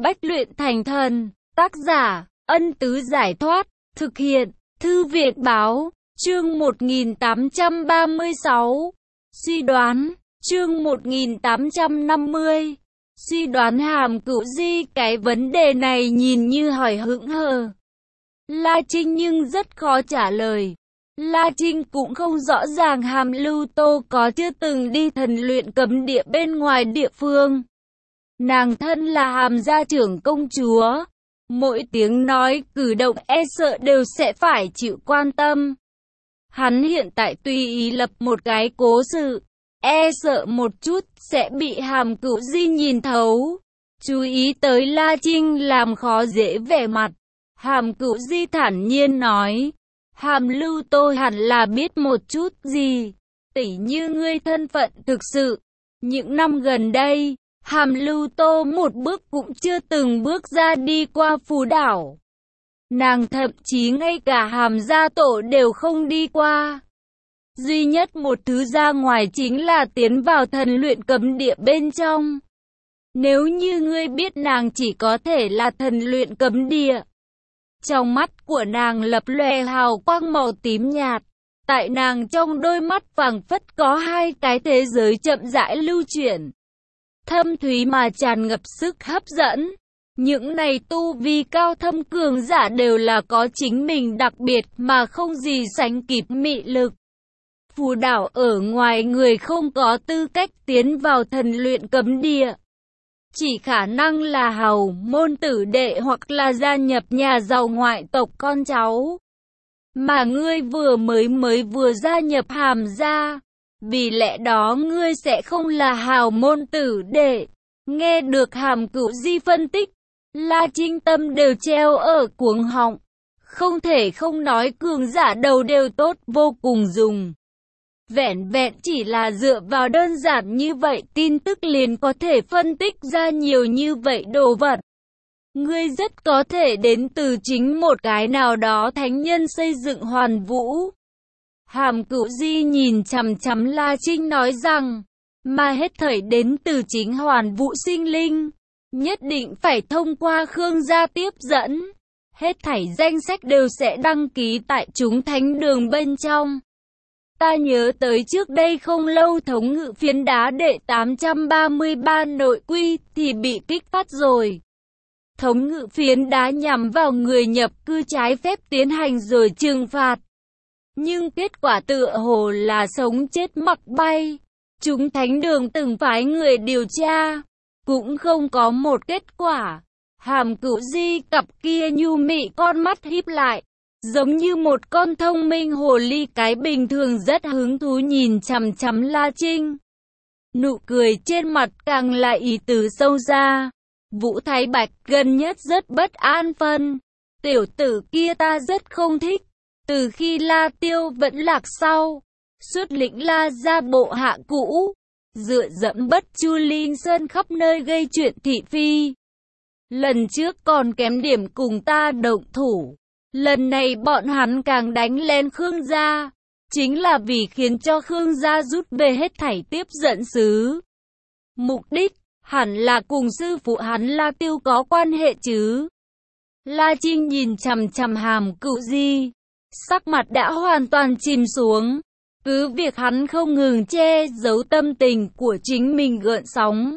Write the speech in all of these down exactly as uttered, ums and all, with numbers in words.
Bách luyện thành thần. Tác giả, Ân Tứ Giải Thoát. Thực hiện, Thư viện Báo. Chương một nghìn tám trăm ba mươi sáu. Suy đoán. Chương một nghìn tám trăm năm mươi. Suy đoán. Hàm Cửu Di cái vấn đề này nhìn như hỏi hững hờ La Trinh nhưng rất khó trả lời. La Trinh cũng không rõ ràng Hàm Lưu Tô có chưa từng đi thần luyện cấm địa bên ngoài địa phương. Nàng thân là Hàm gia trưởng công chúa, mỗi tiếng nói, cử động e sợ đều sẽ phải chịu quan tâm. Hắn hiện tại tùy ý lập một cái cố sự, e sợ một chút sẽ bị Hàm Cửu Di nhìn thấu. Chú ý tới La Trinh làm khó dễ vẻ mặt, Hàm Cửu Di thản nhiên nói, Hàm Lưu Tô hẳn là biết một chút gì, tỉ như ngươi thân phận thực sự. Những năm gần đây, Hàm Lưu Tô một bước cũng chưa từng bước ra đi qua Phù Đảo. Nàng thậm chí ngay cả Hàm gia tổ đều không đi qua. Duy nhất một thứ ra ngoài chính là tiến vào thần luyện cấm địa bên trong. Nếu như ngươi biết nàng chỉ có thể là thần luyện cấm địa. Trong mắt của nàng lập lòe hào quang màu tím nhạt. Tại nàng trong đôi mắt phảng phất có hai cái thế giới chậm rãi lưu chuyển. Thâm thúy mà tràn ngập sức hấp dẫn. Những này tu vi cao thâm cường giả đều là có chính mình đặc biệt mà không gì sánh kịp mị lực. Phù Đảo ở ngoài người không có tư cách tiến vào thần luyện cấm địa. Chỉ khả năng là hầu môn tử đệ hoặc là gia nhập nhà giàu ngoại tộc con cháu. Mà ngươi vừa mới mới vừa gia nhập Hàm gia, vì lẽ đó ngươi sẽ không là hào môn tử đệ. Nghe được Hàm Cửu Di phân tích, La Trinh tâm đều treo ở cuống họng. Không thể không nói cường giả đầu đều tốt vô cùng dùng. Vẹn vẹn chỉ là dựa vào đơn giản như vậy tin tức liền có thể phân tích ra nhiều như vậy đồ vật. Ngươi rất có thể đến từ chính một cái nào đó thánh nhân xây dựng Hoàn Vũ. Hàm Cửu Di nhìn chằm chằm La Trinh nói rằng, mà hết thảy đến từ chính Hoàn Vũ sinh linh, nhất định phải thông qua Khương gia tiếp dẫn. Hết thảy danh sách đều sẽ đăng ký tại chúng thánh đường bên trong. Ta nhớ tới trước đây không lâu thống ngự phiến đá đệ tám trăm ba mươi ba nội quy thì bị kích phát rồi. Thống ngự phiến đá nhằm vào người nhập cư trái phép tiến hành rồi trừng phạt. Nhưng kết quả tựa hồ là sống chết mặc bay. Chúng thánh đường từng phái người điều tra, cũng không có một kết quả. Hàm Cửu Di cặp kia nhu mị con mắt híp lại, giống như một con thông minh hồ ly cái bình thường rất hứng thú nhìn chằm chằm La Trinh. Nụ cười trên mặt càng là ý tứ sâu ra. Vũ Thái Bạch gần nhất rất bất an phân. Tiểu tử kia ta rất không thích. Từ khi La Tiêu vẫn lạc sau, xuất lĩnh La gia bộ hạ cũ, dựa dẫm Bất Chu Linh Sơn khắp nơi gây chuyện thị phi. Lần trước còn kém điểm cùng ta động thủ. Lần này bọn hắn càng đánh lên Khương gia, chính là vì khiến cho Khương gia rút về hết thảy tiếp dẫn sứ. Mục đích, hẳn là cùng sư phụ hắn La Tiêu có quan hệ chứ. La Trinh nhìn chằm chằm Hàm Cửu Di, sắc mặt đã hoàn toàn chìm xuống. Cứ việc hắn không ngừng che giấu tâm tình của chính mình gợn sóng.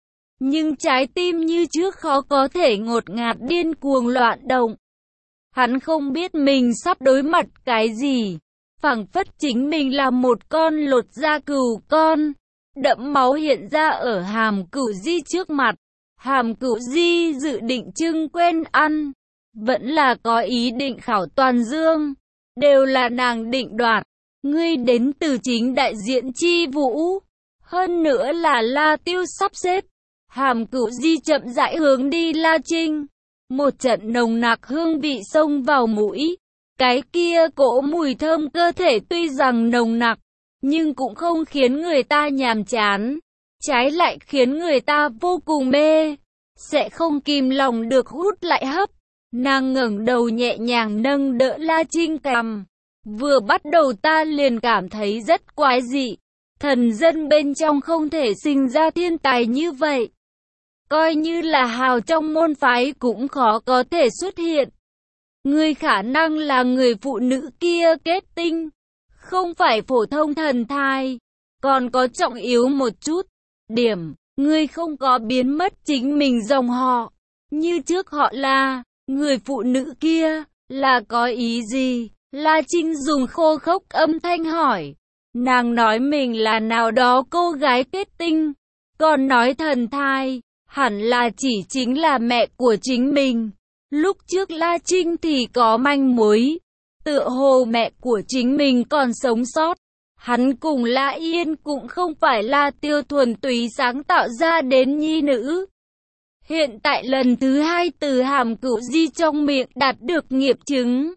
Nhưng trái tim như trước khó có thể ngột ngạt điên cuồng loạn động. Hắn không biết mình sắp đối mặt cái gì. Phảng phất chính mình là một con lột da cừu con. Đẫm máu hiện ra ở Hàm Cửu Di trước mặt. Hàm Cửu Di dự định trưng quen ăn, vẫn là có ý định khảo toàn dương. Đều là nàng định đoạt. Ngươi đến từ chính đại diện chi vũ. Hơn nữa là La Tiêu sắp xếp. Hàm Cửu Di chậm rãi hướng đi La Trinh. Một trận nồng nặc hương vị xông vào mũi. Cái kia cỗ mùi thơm cơ thể tuy rằng nồng nặc, nhưng cũng không khiến người ta nhàm chán. Trái lại khiến người ta vô cùng mê. Sẽ không kìm lòng được hút lại hấp. Nàng ngẩng đầu nhẹ nhàng nâng đỡ La Trinh cằm. Vừa bắt đầu ta liền cảm thấy rất quái dị. Thần dân bên trong không thể sinh ra thiên tài như vậy. coi như là hào trong môn phái cũng khó có thể xuất hiện. Ngươi khả năng là người phụ nữ kia kết tinh, không phải phổ thông thần thai, còn có trọng yếu một chút. Điểm, ngươi không có biến mất chính mình dòng họ, như trước họ là, người phụ nữ kia, là có ý gì? La Trinh dùng khô khốc âm thanh hỏi. Nàng nói mình là nào đó cô gái kết tinh, còn nói thần thai, hẳn là chỉ chính là mẹ của chính mình. Lúc trước La Trinh thì có manh mối, tựa hồ mẹ của chính mình còn sống sót. Hắn cùng La Yên cũng không phải là Tiêu thuần túy sáng tạo ra đến nhi nữ. Hiện tại lần thứ hai từ Hàm Cửu Di trong miệng đạt được nghiệp chứng.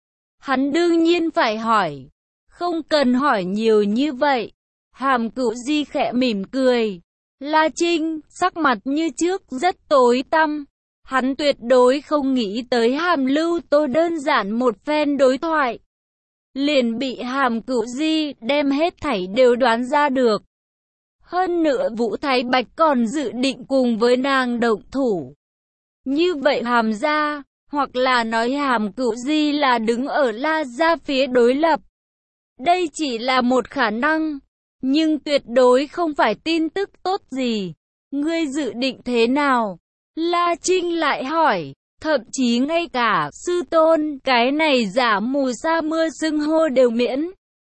Hắn đương nhiên phải hỏi, không cần hỏi nhiều như vậy. Hàm Cửu Di khẽ mỉm cười. La Trinh, sắc mặt như trước rất tối tăm. Hắn tuyệt đối không nghĩ tới Hàm Lưu Tô đơn giản một phen đối thoại, liền bị Hàm Cửu Di đem hết thảy đều đoán ra được. Hơn nữa Vũ Thái Bạch còn dự định cùng với nàng động thủ. Như vậy Hàm gia, hoặc là nói Hàm Cửu Di là đứng ở La gia phía đối lập. Đây chỉ là một khả năng, nhưng tuyệt đối không phải tin tức tốt gì. Ngươi dự định thế nào? La Trinh lại hỏi, thậm chí ngay cả sư tôn, cái này giả mù sa mưa xưng hô đều miễn.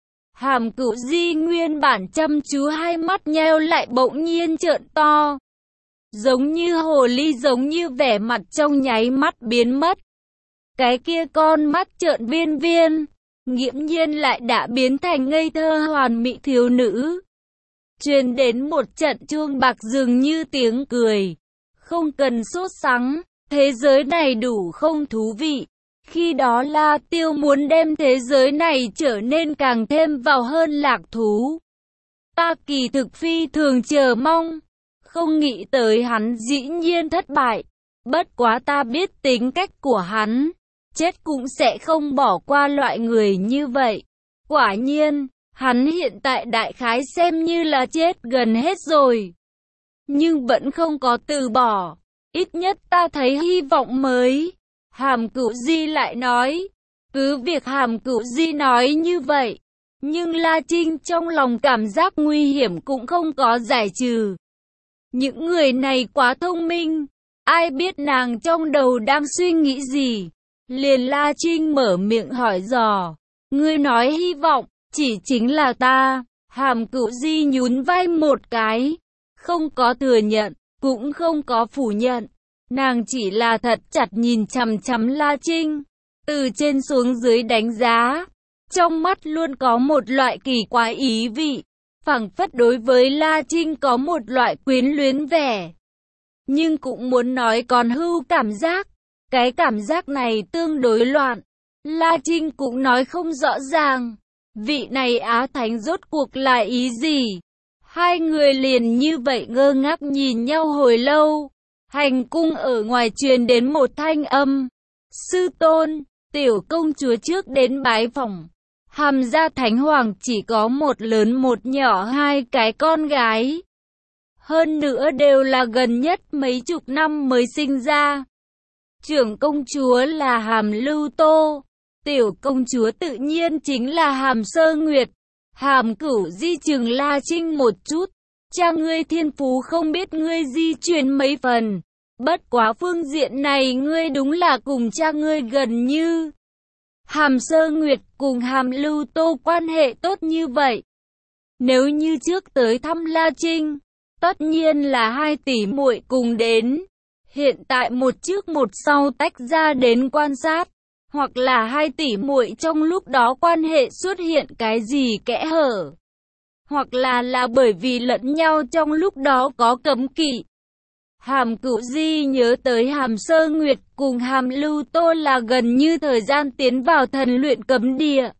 Hàm Cửu Di nguyên bản chăm chú hai mắt nheo lại bỗng nhiên trợn to. Giống như hồ ly, giống như vẻ mặt trong nháy mắt biến mất. Cái kia con mắt trợn viên viên, nghiễm nhiên lại đã biến thành ngây thơ hoàn mỹ thiếu nữ. Truyền đến một trận chuông bạc dường như tiếng cười. Không cần sốt sắng, thế giới này đủ không thú vị. Khi đó La Tiêu muốn đem thế giới này trở nên càng thêm vào hơn lạc thú. Ta kỳ thực phi thường chờ mong, không nghĩ tới hắn dĩ nhiên thất bại. Bất quá ta biết tính cách của hắn, chết cũng sẽ không bỏ qua loại người như vậy. Quả nhiên, hắn hiện tại đại khái xem như là chết gần hết rồi, nhưng vẫn không có từ bỏ. Ít nhất ta thấy hy vọng mới. Hàm Cửu Di lại nói. Cứ việc Hàm Cửu Di nói như vậy, nhưng La Trinh trong lòng cảm giác nguy hiểm cũng không có giải trừ. Những người này quá thông minh, ai biết nàng trong đầu đang suy nghĩ gì. Liền La Trinh mở miệng hỏi dò. Ngươi nói hy vọng, chỉ chính là ta. Hàm Cửu Di nhún vai một cái, không có thừa nhận, cũng không có phủ nhận. Nàng chỉ là thật chặt nhìn chằm chằm La Trinh, từ trên xuống dưới đánh giá. Trong mắt luôn có một loại kỳ quái ý vị, phảng phất đối với La Trinh có một loại quyến luyến vẻ. Nhưng cũng muốn nói còn hưu cảm giác. Cái cảm giác này tương đối loạn. La Trinh cũng nói không rõ ràng. Vị này Á Thánh rốt cuộc là ý gì? Hai người liền như vậy ngơ ngác nhìn nhau hồi lâu. Hành cung ở ngoài truyền đến một thanh âm. Sư tôn, tiểu công chúa trước đến bái phỏng. Hàm gia Thánh Hoàng chỉ có một lớn một nhỏ hai cái con gái. Hơn nữa đều là gần nhất mấy chục năm mới sinh ra. Trưởng công chúa là Hàm Lưu Tô. Tiểu công chúa tự nhiên chính là Hàm Sơ Nguyệt. Hàm Cửu Di chừng La Trinh một chút. Cha ngươi thiên phú không biết ngươi di truyền mấy phần. Bất quá phương diện này ngươi đúng là cùng cha ngươi gần như. Hàm Sơ Nguyệt cùng Hàm Lưu Tô quan hệ tốt như vậy. Nếu như trước tới thăm La Trinh, tất nhiên là hai tỷ muội cùng đến. Hiện tại một trước một sau tách ra đến quan sát, hoặc là hai tỷ muội trong lúc đó quan hệ xuất hiện cái gì kẽ hở, hoặc là là bởi vì lẫn nhau trong lúc đó có cấm kỵ. Hàm Cửu Di nhớ tới Hàm Sơ Nguyệt cùng Hàm Lưu Tô là gần như thời gian tiến vào thần luyện cấm địa.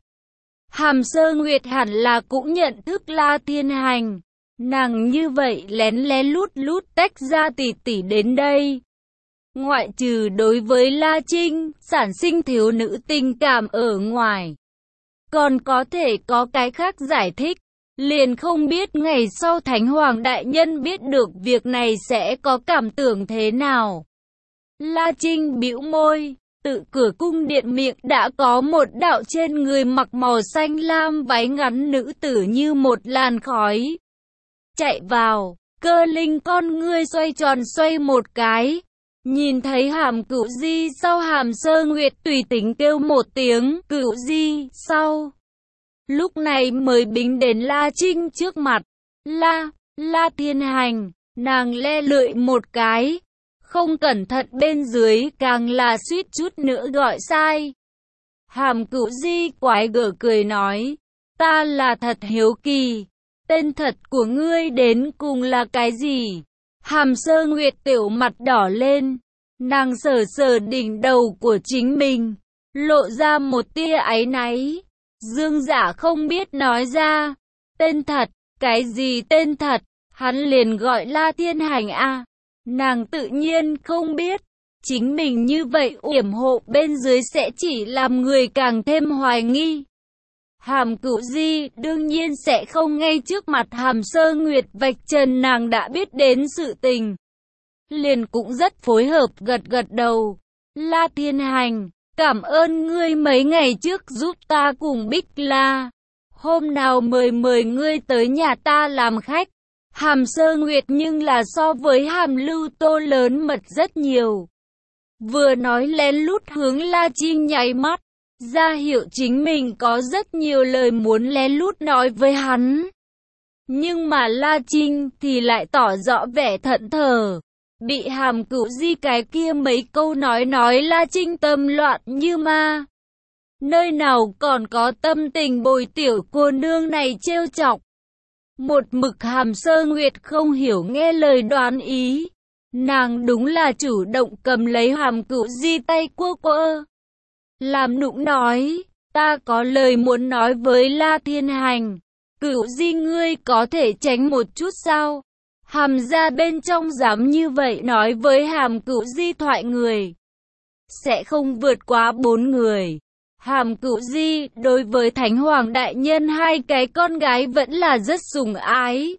Hàm Sơ Nguyệt hẳn là cũng nhận thức La Thiên Hành. Nàng như vậy lén lén lút lút tách ra tỷ tỷ đến đây. Ngoại trừ đối với La Trinh, sản sinh thiếu nữ tình cảm ở ngoài. Còn có thể có cái khác giải thích. Liền không biết ngày sau Thánh Hoàng Đại Nhân biết được việc này sẽ có cảm tưởng thế nào. La Trinh bĩu môi, tự cửa cung điện miệng đã có một đạo trên người mặc màu xanh lam váy ngắn nữ tử như một làn khói. Chạy vào, Cơ Linh con ngươi xoay tròn xoay một cái. Nhìn thấy Hàm Cửu Di sau Hàm Sơ Nguyệt tùy tính kêu một tiếng Cửu Di sau. Lúc này mới bính đến La Trinh trước mặt. La, La Thiên Hành, nàng le lưỡi một cái. Không cẩn thận bên dưới càng là suýt chút nữa gọi sai. Hàm Cửu Di quái gở cười nói, ta là thật hiếu kỳ, tên thật của ngươi đến cùng là cái gì? Hàm Sơ Nguyệt tiểu mặt đỏ lên, nàng sờ sờ đỉnh đầu của chính mình, lộ ra một tia áy náy. Dương Giả không biết nói ra, tên thật, cái gì tên thật, hắn liền gọi La Thiên Hành a. Nàng tự nhiên không biết, chính mình như vậy yểm hộ bên dưới sẽ chỉ làm người càng thêm hoài nghi. Hàm Cửu Di đương nhiên sẽ không ngay trước mặt Hàm Sơ Nguyệt vạch trần nàng đã biết đến sự tình. Liền cũng rất phối hợp gật gật đầu. La Thiên Hành, cảm ơn ngươi mấy ngày trước giúp ta cùng Bích La. Hôm nào mời mời ngươi tới nhà ta làm khách. Hàm Sơ Nguyệt nhưng là so với Hàm Lưu Tô lớn mật rất nhiều. Vừa nói lén lút hướng La Trinh nháy mắt, ra hiệu chính mình có rất nhiều lời muốn lén lút nói với hắn. Nhưng mà La Trinh thì lại tỏ rõ vẻ thẫn thờ. Bị Hàm Cửu Di cái kia mấy câu nói nói La Trinh tâm loạn như ma. Nơi nào còn có tâm tình bồi tiểu cô nương này trêu chọc. Một mực Hàm Sơ Nguyệt không hiểu nghe lời đoán ý. Nàng đúng là chủ động cầm lấy Hàm Cửu Di tay quơ quơ. Làm nũng nói, ta có lời muốn nói với La Thiên Hành. Cửu Di ngươi có thể tránh một chút sao? Hàm gia bên trong dám như vậy nói với Hàm Cửu Di thoại người. Sẽ không vượt quá bốn người. Hàm Cửu Di đối với Thánh Hoàng Đại Nhân hai cái con gái vẫn là rất sủng ái.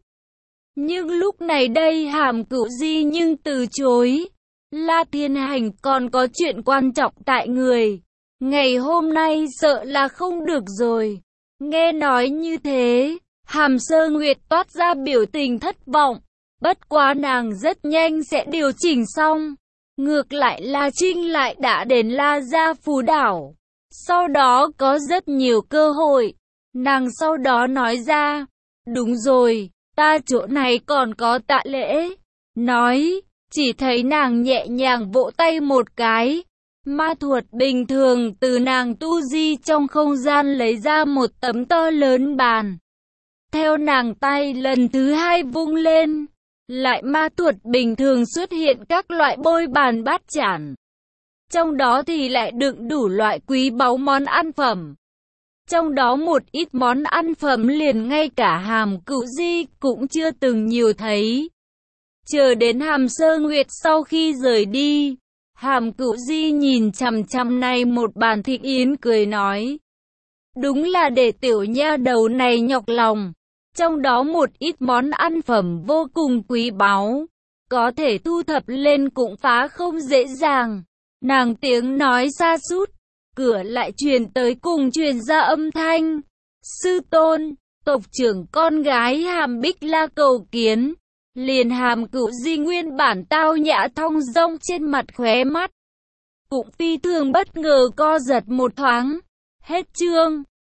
Nhưng lúc này đây Hàm Cửu Di nhưng từ chối. La Thiên Hành còn có chuyện quan trọng tại người. Ngày hôm nay sợ là không được rồi. Nghe nói như thế, Hàm Sơ Nguyệt toát ra biểu tình thất vọng. Bất quá nàng rất nhanh sẽ điều chỉnh xong. Ngược lại La Trinh lại đã đến La Gia Phú Đảo. Sau đó có rất nhiều cơ hội. Nàng sau đó nói ra, đúng rồi, ta chỗ này còn có tạ lễ. Nói, chỉ thấy nàng nhẹ nhàng vỗ tay một cái. Ma thuật bình thường từ nàng tu di trong không gian lấy ra một tấm to lớn bàn. Theo nàng tay lần thứ hai vung lên, lại ma thuật bình thường xuất hiện các loại bôi bàn bát chản. Trong đó thì lại đựng đủ loại quý báu món ăn phẩm. Trong đó một ít món ăn phẩm liền ngay cả Hàm Cửu Di cũng chưa từng nhiều thấy. Chờ đến Hàm Sơ Nguyệt sau khi rời đi, Hàm Cửu Di nhìn chằm chằm này một bàn thịt yến cười nói. Đúng là để tiểu nha đầu này nhọc lòng. Trong đó một ít món ăn phẩm vô cùng quý báu. Có thể thu thập lên cũng phá không dễ dàng. Nàng tiếng nói xa sút, cửa lại truyền tới cùng truyền ra âm thanh. Sư tôn, tộc trưởng con gái Hàm Bích La cầu kiến. Liền Hàm Cửu Di nguyên bản tao nhã thong dong trên mặt khóe mắt. Cũng phi thường bất ngờ co giật một thoáng. Hết chương.